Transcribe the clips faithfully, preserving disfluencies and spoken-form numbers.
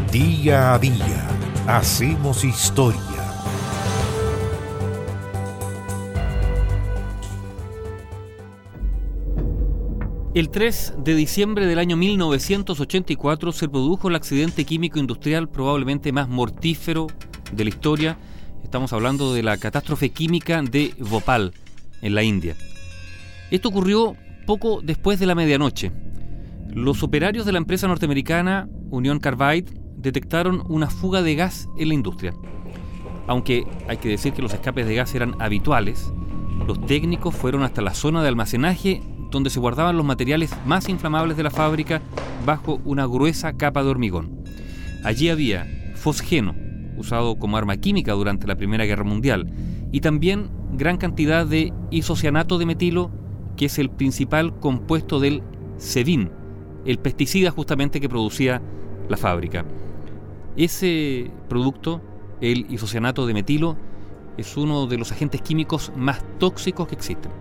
Día a día hacemos historia. El tres de diciembre del año mil novecientos ochenta y cuatro se produjo el accidente químico industrial probablemente más mortífero de la historia. Estamos hablando de la catástrofe química de Bhopal, en la India. Esto ocurrió poco después de la medianoche. Los operarios de la empresa norteamericana Union Carbide detectaron una fuga de gas en la industria. Aunque hay que decir que los escapes de gas eran habituales, los técnicos fueron hasta la zona de almacenaje donde se guardaban los materiales más inflamables de la fábrica bajo una gruesa capa de hormigón. Allí había fosgeno, usado como arma química durante la Primera Guerra Mundial, y también gran cantidad de isocianato de metilo, que es el principal compuesto del Sevin, el pesticida justamente que producía la fábrica. Ese producto, el isocianato de metilo, es uno de los agentes químicos más tóxicos que existen.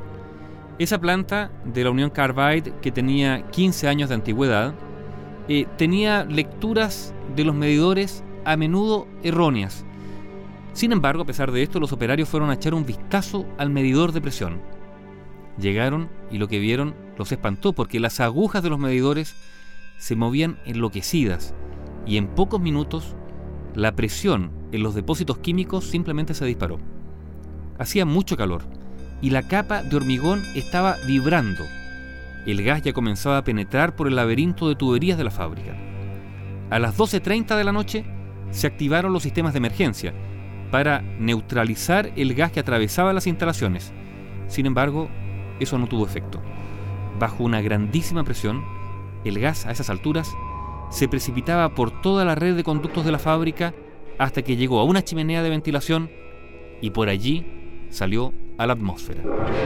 Esa planta de la Union Carbide, que tenía quince años de antigüedad, eh, tenía lecturas de los medidores a menudo erróneas. Sin embargo, a pesar de esto, los operarios fueron a echar un vistazo al medidor de presión. Llegaron y lo que vieron los espantó, porque las agujas de los medidores se movían enloquecidas y en pocos minutos la presión en los depósitos químicos simplemente se disparó. Hacía mucho calor y la capa de hormigón estaba vibrando. El gas ya comenzaba a penetrar por el laberinto de tuberías de la fábrica. A las doce treinta de la noche se activaron los sistemas de emergencia para neutralizar el gas que atravesaba las instalaciones. Sin embargo, eso no tuvo efecto. Bajo una grandísima presión, el gas a esas alturas se precipitaba por toda la red de conductos de la fábrica hasta que llegó a una chimenea de ventilación y por allí salió a la atmósfera.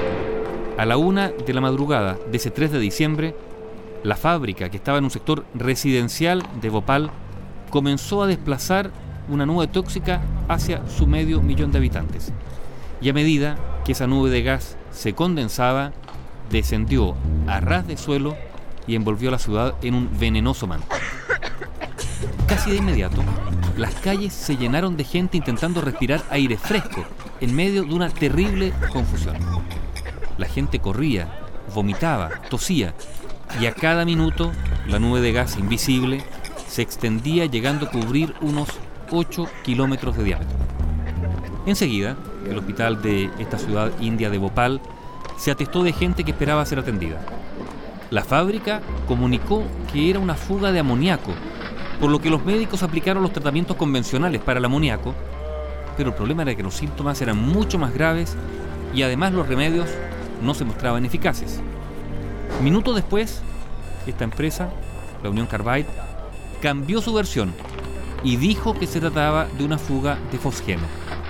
A la una de la madrugada de ese tres de diciembre, la fábrica, que estaba en un sector residencial de Bhopal, comenzó a desplazar una nube tóxica hacia su medio millón de habitantes. Y a medida que esa nube de gas se condensaba, descendió a ras de suelo y envolvió a la ciudad en un venenoso manto. Casi de inmediato, las calles se llenaron de gente intentando respirar aire fresco en medio de una terrible confusión. La gente corría, vomitaba, tosía, y a cada minuto la nube de gas invisible se extendía, llegando a cubrir unos ocho kilómetros de diámetro. Enseguida, el hospital de esta ciudad india de Bhopal se atestó de gente que esperaba ser atendida. La fábrica comunicó que era una fuga de amoníaco, por lo que los médicos aplicaron los tratamientos convencionales para el amoníaco, pero el problema era que los síntomas eran mucho más graves y además los remedios no se mostraban eficaces. Minutos después, esta empresa, la Union Carbide, cambió su versión y dijo que se trataba de una fuga de fosgeno.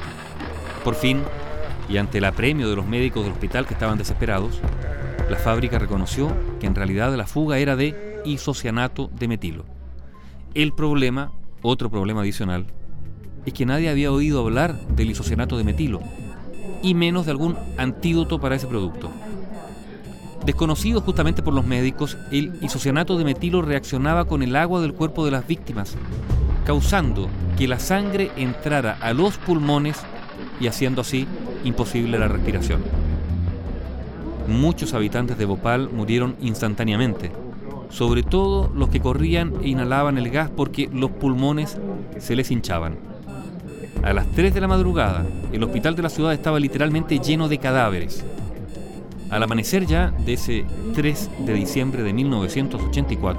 Por fin, y ante el apremio de los médicos del hospital que estaban desesperados, la fábrica reconoció que en realidad la fuga era de isocianato de metilo. El problema, otro problema adicional, es que nadie había oído hablar del isocianato de metilo, y menos de algún antídoto para ese producto. Desconocido justamente por los médicos, el isocianato de metilo reaccionaba con el agua del cuerpo de las víctimas, causando que la sangre entrara a los pulmones y haciendo así imposible la respiración. Muchos habitantes de Bhopal murieron instantáneamente, sobre todo los que corrían e inhalaban el gas porque los pulmones se les hinchaban. A las tres de la madrugada, el hospital de la ciudad estaba literalmente lleno de cadáveres. Al amanecer ya de ese tres de diciembre de mil novecientos ochenta y cuatro,